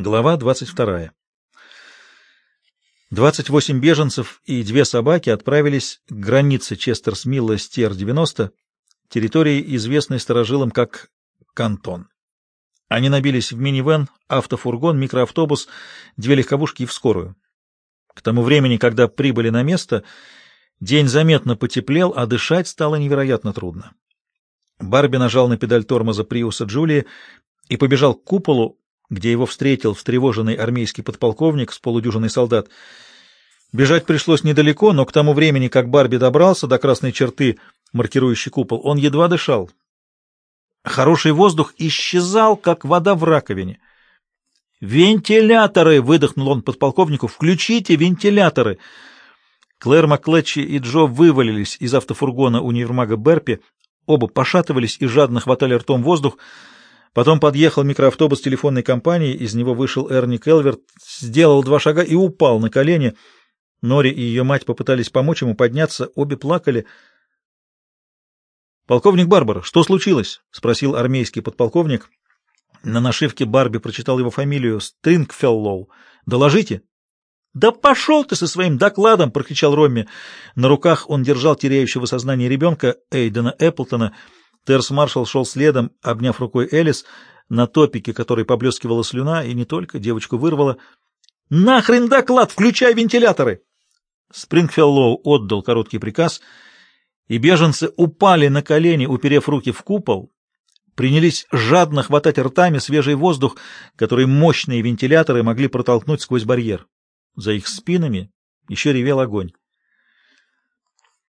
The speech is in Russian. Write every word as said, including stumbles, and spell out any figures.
Глава двадцать вторая. двадцать восемь беженцев и две собаки отправились к границе Честерс-Милла с Ти Ар девяносто, территории, известной старожилам как Кантон. Они набились в минивэн, автофургон, микроавтобус, две легковушки и в скорую. К тому времени, когда прибыли на место, день заметно потеплел, а дышать стало невероятно трудно. Барби нажал на педаль тормоза Приуса Джулии и побежал к куполу, где его встретил встревоженный армейский подполковник с полудюжиной солдат. Бежать пришлось недалеко, но к тому времени, как Барби добрался до красной черты, маркирующей купол, он едва дышал. Хороший воздух исчезал, как вода в раковине. «Вентиляторы!» — выдохнул он подполковнику. «Включите вентиляторы!» Клэр Макклетчи и Джо вывалились из автофургона универмага Берпи, оба пошатывались и жадно хватали ртом воздух. Потом подъехал микроавтобус телефонной компании, из него вышел Эрни Келверт, сделал два шага и упал на колени. Нори и ее мать попытались помочь ему подняться, обе плакали. «Полковник Барбара, что случилось?» — спросил армейский подполковник. На нашивке Барби прочитал его фамилию Стрингфеллоу. «Доложите». «Да пошел ты со своим докладом!» — прокричал Ромми. На руках он держал теряющего сознание ребенка Эйдена Эпплтона. Терс-маршал шел следом, обняв рукой Элис, на топике которой поблескивала слюна, и не только, девочку вырвало. «Нахрен доклад! Включай вентиляторы!» Спрингфеллоу отдал короткий приказ, и беженцы упали на колени, уперев руки в купол, принялись жадно хватать ртами свежий воздух, который мощные вентиляторы могли протолкнуть сквозь барьер. За их спинами еще ревел огонь.